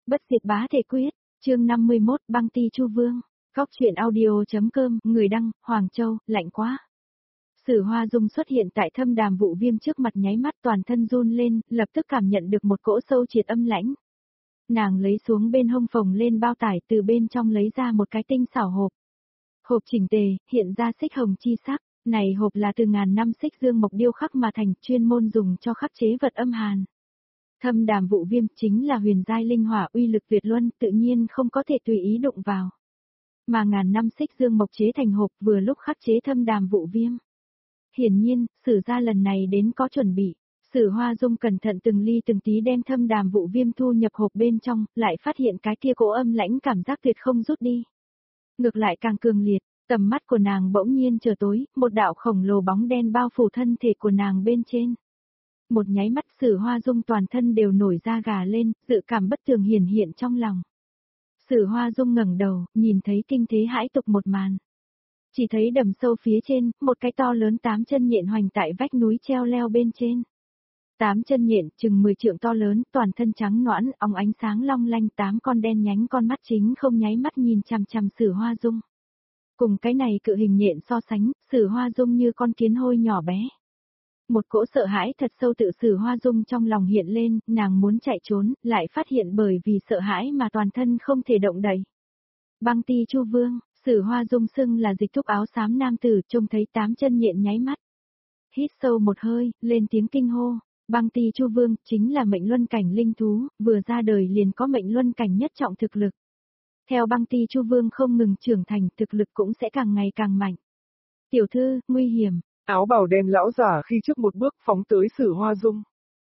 Bất diệt bá thể quyết, chương 51, băng ti chu vương. Góc truyện audio.com, người đăng, Hoàng Châu, lạnh quá. Sử Hoa Dung xuất hiện tại Thâm Đàm Vụ Viêm trước mặt, nháy mắt toàn thân run lên, lập tức cảm nhận được một cỗ sâu triệt âm lãnh. Nàng lấy xuống bên hông phồng lên bao tải, từ bên trong lấy ra một cái tinh xảo hộp. Hộp chỉnh tề, hiện ra xích hồng chi sắc, này hộp là từ ngàn năm xích dương mộc điêu khắc mà thành, chuyên môn dùng cho khắc chế vật âm hàn. Thâm Đàm Vụ Viêm chính là huyền giai linh hỏa, uy lực tuyệt luân, tự nhiên không có thể tùy ý đụng vào. Mà ngàn năm xích dương mộc chế thành hộp vừa lúc khắc chế Thâm Đàm Vụ Viêm. Hiển nhiên, Sử gia lần này đến có chuẩn bị. Sử Hoa Dung cẩn thận từng ly từng tí đem Thâm Đàm Vụ Viêm thu nhập hộp bên trong, lại phát hiện cái kia cỗ âm lãnh cảm giác tuyệt không rút đi. Ngược lại càng cường liệt, tầm mắt của nàng bỗng nhiên trở tối, một đạo khổng lồ bóng đen bao phủ thân thể của nàng bên trên. Một nháy mắt Sử Hoa Dung toàn thân đều nổi da gà lên, dự cảm bất tường hiển hiện trong lòng. Sử Hoa Dung ngẩng đầu, nhìn thấy kinh thế hãi tục một màn. Chỉ thấy đầm sâu phía trên, một cái to lớn 8 chân nhện hoành tại vách núi treo leo bên trên. 8 chân nhện chừng 10 trượng to lớn, toàn thân trắng nõn, óng ánh sáng long lanh, 8 con đen nhánh con mắt chính không nháy mắt nhìn chằm chằm Sử Hoa Dung. Cùng cái này cự hình nhện so sánh, Sử Hoa Dung như con kiến hôi nhỏ bé. Một cỗ sợ hãi thật sâu tự Sử Hoa Dung trong lòng hiện lên, nàng muốn chạy trốn, lại phát hiện bởi vì sợ hãi mà toàn thân không thể động đậy. Băng ti chu vương, Sử Hoa Dung xưng là dịch thúc áo xám nam tử, trông thấy 8 chân nhện nháy mắt. Hít sâu một hơi, lên tiếng kinh hô, băng ti chu vương chính là mệnh luân cảnh linh thú, vừa ra đời liền có mệnh luân cảnh nhất trọng thực lực. Theo băng ti chu vương không ngừng trưởng thành, thực lực cũng sẽ càng ngày càng mạnh. Tiểu thư, nguy hiểm. Áo bào đen lão giả khi trước một bước phóng tới Sử Hoa Dung.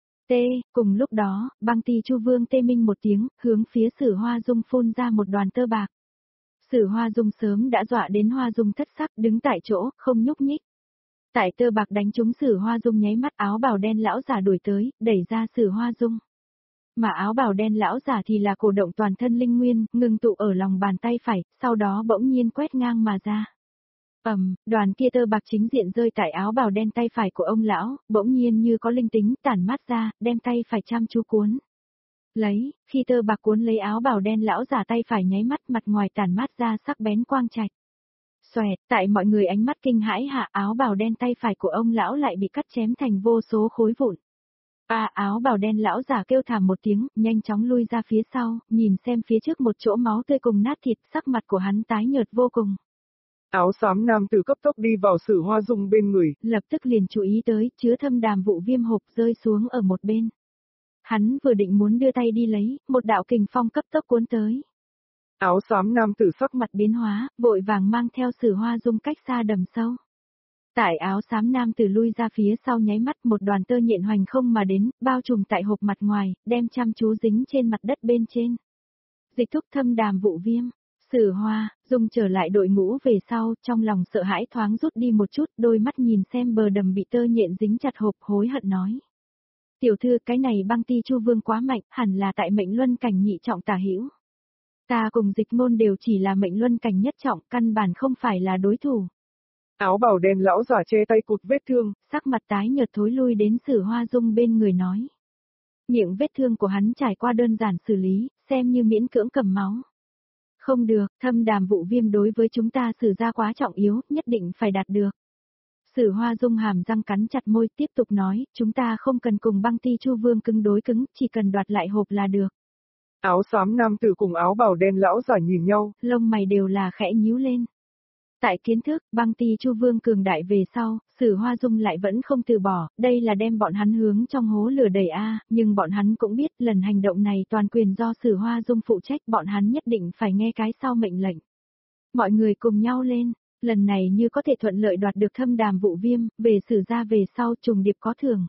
Cùng lúc đó, băng ti chu vương tê minh một tiếng, hướng phía Sử Hoa Dung phun ra một đoàn tơ bạc. Sử Hoa Dung sớm đã dọa đến Hoa Dung thất sắc, đứng tại chỗ, không nhúc nhích. Tại tơ bạc đánh trúng Sử Hoa Dung nháy mắt, áo bào đen lão giả đuổi tới, đẩy ra Sử Hoa Dung. Mà áo bào đen lão giả thì là cổ động toàn thân linh nguyên, ngừng tụ ở lòng bàn tay phải, sau đó bỗng nhiên quét ngang mà ra. Đoàn kia tơ bạc chính diện rơi tại áo bào đen tay phải của ông lão, bỗng nhiên như có linh tính, tản mát ra, đem tay phải chăm chú cuốn. Khi tơ bạc cuốn lấy áo bào đen lão giả tay phải nháy mắt, mặt ngoài tản mát ra sắc bén quang trạch. Xoẹt, tại mọi người ánh mắt kinh hãi hạ, áo bào đen tay phải của ông lão lại bị cắt chém thành vô số khối vụn. Áo bào đen lão giả kêu thảm một tiếng, nhanh chóng lui ra phía sau, nhìn xem phía trước một chỗ máu tươi cùng nát thịt, sắc mặt của hắn tái nhợt vô cùng. Áo xám nam tử cấp tốc đi vào Sử Hoa Dung bên người, lập tức liền chú ý tới, chứa Thâm Đàm Vụ Viêm hộp rơi xuống ở một bên. Hắn vừa định muốn đưa tay đi lấy, một đạo kình phong cấp tốc cuốn tới. Áo xám nam tử sắc mặt biến hóa, vội vàng mang theo Sử Hoa Dung cách xa đầm sâu. Tại áo xám nam tử lui ra phía sau nháy mắt, một đoàn tơ nhện hoành không mà đến, bao trùm tại hộp mặt ngoài, đem chăm chú dính trên mặt đất bên trên. Dịch thúc Thâm Đàm Vụ Viêm. Sử Hoa Dung trở lại đội ngũ về sau, trong lòng sợ hãi thoáng rút đi một chút, đôi mắt nhìn xem bờ đầm bị tơ nhện dính chặt hộp, hối hận nói. Tiểu thư, cái này băng ti chu vương quá mạnh, hẳn là tại mệnh luân cảnh nhị trọng tả hữu. Ta cùng Dịch Ngôn đều chỉ là mệnh luân cảnh nhất trọng, căn bản không phải là đối thủ. Áo bào đen lão giả che tay cụt vết thương, sắc mặt tái nhợt thối lui đến Sử Hoa Dung bên người nói. Miệng vết thương của hắn trải qua đơn giản xử lý, xem như miễn cưỡng cầm máu. Không được, Thâm Đàm Vụ Viêm đối với chúng ta Sử gia quá trọng yếu, nhất định phải đạt được. Sử Hoa Dung hàm răng cắn chặt môi, tiếp tục nói, chúng ta không cần cùng băng ti chu vương cứng đối cứng, chỉ cần đoạt lại hộp là được. Áo xám nam tử cùng áo bào đen lão giả nhìn nhau, lông mày đều là khẽ nhíu lên. Tại kiến thức, băng ti chu vương cường đại về sau, Sử Hoa Dung lại vẫn không từ bỏ, đây là đem bọn hắn hướng trong hố lửa đẩy nhưng bọn hắn cũng biết lần hành động này toàn quyền do Sử Hoa Dung phụ trách, bọn hắn nhất định phải nghe cái sau mệnh lệnh. Mọi người cùng nhau lên, lần này như có thể thuận lợi đoạt được Thâm Đàm Vụ Viêm, về Sử gia về sau trùng điệp có thưởng.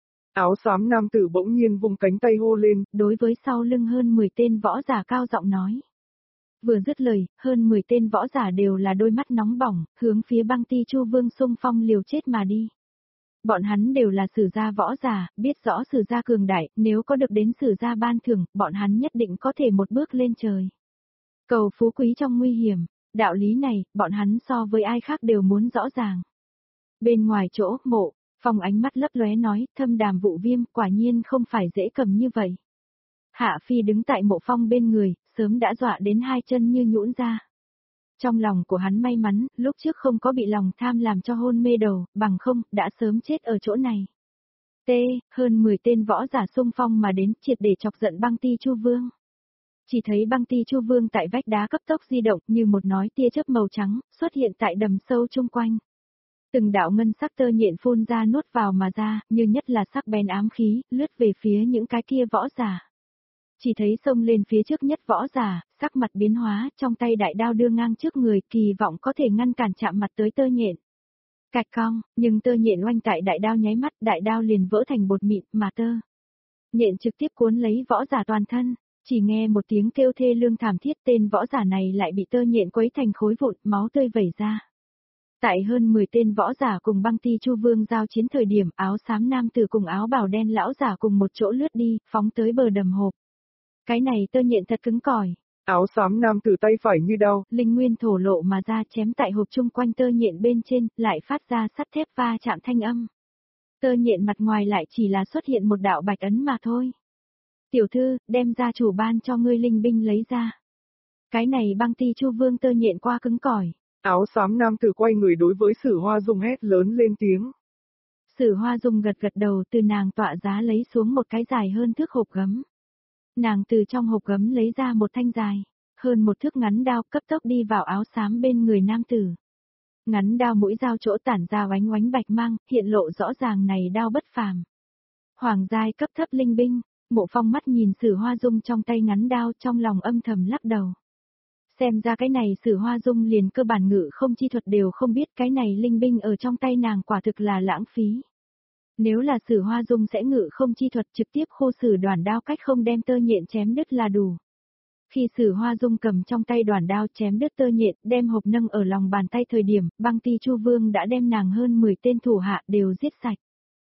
Áo xám nam tử bỗng nhiên vung cánh tay hô lên, đối với sau lưng hơn 10 tên võ giả cao giọng nói. Vừa dứt lời, hơn 10 tên võ giả đều là đôi mắt nóng bỏng, hướng phía băng ti chu vương xung phong liều chết mà đi. Bọn hắn đều là Sử gia võ giả, biết rõ Sử gia cường đại, nếu có được đến Sử gia ban thưởng, bọn hắn nhất định có thể một bước lên trời. Cầu phú quý trong nguy hiểm, đạo lý này, bọn hắn so với ai khác đều muốn rõ ràng. Bên ngoài chỗ, Mộ Phong ánh mắt lấp lóe nói, Thâm Đàm Vụ Viêm quả nhiên không phải dễ cầm như vậy. Hạ Phi đứng tại Mộ Phong bên người, sớm đã dọa đến hai chân như nhũn ra. Trong lòng của hắn may mắn, lúc trước không có bị lòng tham làm cho hôn mê đầu, bằng không, đã sớm chết ở chỗ này. Hơn 10 tên võ giả xung phong mà đến, triệt để chọc giận Băng Ti Chu Vương. Chỉ thấy Băng Ti Chu Vương tại vách đá cấp tốc di động như một nói tia chớp màu trắng, xuất hiện tại đầm sâu chung quanh. Từng đạo ngân sắc tơ nhện phun ra nuốt vào mà ra, như nhất là sắc bén ám khí, lướt về phía những cái kia võ giả. Chỉ thấy xông lên phía trước nhất võ giả, sắc mặt biến hóa, trong tay đại đao đưa ngang trước người, kỳ vọng có thể ngăn cản chạm mặt tới tơ nhện. Cạch cong, nhưng tơ nhện oanh tại đại đao nháy mắt, đại đao liền vỡ thành bột mịn, mà tơ nhện trực tiếp cuốn lấy võ giả toàn thân, chỉ nghe một tiếng kêu thê lương thảm thiết, tên võ giả này lại bị tơ nhện quấy thành khối vụn, máu tươi vẩy ra. Tại hơn 10 tên võ giả cùng Băng Ti Chu Vương giao chiến thời điểm, áo xám nam tử cùng áo bào đen lão giả cùng một chỗ lướt đi, phóng tới bờ đầm hộp. Cái này tơ nhện thật cứng cỏi. Áo xám nam tử tay phải như đao, linh nguyên thổ lộ mà ra chém tại hộp chung quanh tơ nhện bên trên, lại phát ra sắt thép va chạm thanh âm. Tơ nhện mặt ngoài lại chỉ là xuất hiện một đạo bạch ấn mà thôi. Tiểu thư, đem gia chủ ban cho ngươi linh binh lấy ra. Cái này Băng Ti Chu Vương tơ nhện qua cứng cỏi. Áo xám nam tử quay người đối với Sử Hoa Dung hét lớn lên tiếng. Sử Hoa Dung gật gật đầu, từ nàng tọa giá lấy xuống một cái dài hơn thước hộp gấm. Nàng từ trong hộp gấm lấy ra một thanh dài, hơn một thước ngắn đao, cấp tốc đi vào áo xám bên người nam tử. Ngắn đao mũi dao chỗ tản ra oánh oánh bạch mang, hiện lộ rõ ràng này đao bất phàm. Hoàng giai cấp thấp linh binh, Mộ Phong mắt nhìn Sử Hoa Dung trong tay ngắn đao, trong lòng âm thầm lắc đầu. Xem ra cái này Sử Hoa Dung liền cơ bản ngự không chi thuật đều không biết, cái này linh binh ở trong tay nàng quả thực là lãng phí. Nếu là Sử Hoa Dung sẽ ngự không chi thuật, trực tiếp khô sử đoàn đao cách không đem tơ nhện chém đứt là đủ. Khi Sử Hoa Dung cầm trong tay đoàn đao chém đứt tơ nhện, đem hộp nâng ở lòng bàn tay thời điểm, Băng Ti Chu Vương đã đem nàng hơn 10 tên thủ hạ đều giết sạch.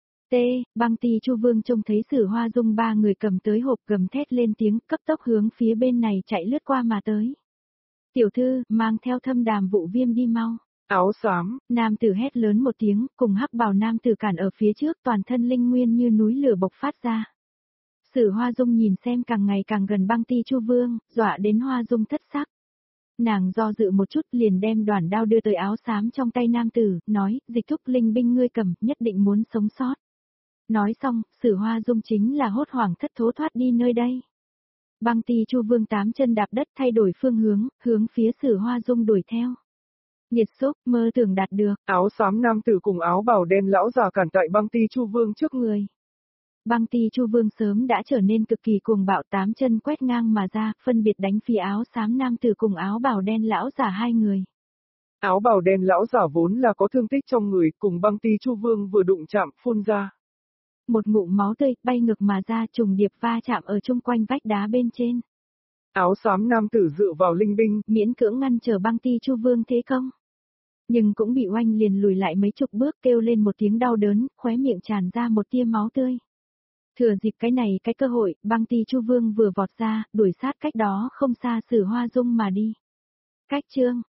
Băng Ti Chu Vương trông thấy Sử Hoa Dung ba người cầm tới hộp, gầm thét lên tiếng, cấp tốc hướng phía bên này chạy lướt qua mà tới. Tiểu thư, mang theo Thâm Đàm Vụ Viêm đi mau. Áo xám, nam tử hét lớn một tiếng, cùng hắc bào nam tử cản ở phía trước, toàn thân linh nguyên như núi lửa bộc phát ra. Sử Hoa Dung nhìn xem càng ngày càng gần Băng Ti Chu Vương, dọa đến Hoa Dung thất sắc. Nàng do dự một chút liền đem đoàn đao đưa tới áo xám trong tay nam tử, nói, dịch thúc linh binh ngươi cầm, nhất định muốn sống sót. Nói xong, Sử Hoa Dung chính là hốt hoảng thất thố thoát đi nơi đây. Băng Ti Chu Vương tám chân đạp đất thay đổi phương hướng phía Sử Hoa Dung đuổi theo. Nhiệt xúc, mơ tưởng đạt được. Áo xám nam tử cùng áo bào đen lão già cản tại Băng Ti Chu Vương trước người. Băng Ti Chu Vương sớm đã trở nên cực kỳ cuồng bạo, tám chân quét ngang mà ra, phân biệt đánh phía áo xám nam tử cùng áo bào đen lão già hai người. Áo bào đen lão giả vốn là có thương tích trong người, cùng Băng Ti Chu Vương vừa đụng chạm, phun ra. Một ngụm máu tươi bay ngược mà ra, trùng điệp va chạm ở chung quanh vách đá bên trên. Áo xám nam tử dựa vào linh binh, miễn cưỡng ngăn trở Băng Ti Chu Vương thế công. Nhưng cũng bị oanh liền lùi lại mấy chục bước, kêu lên một tiếng đau đớn, khóe miệng tràn ra một tia máu tươi. Thừa dịp cái này cái cơ hội, Băng Ti Chu Vương vừa vọt ra, đuổi sát cách đó không xa Sử Hoa Dung mà đi. Cách chương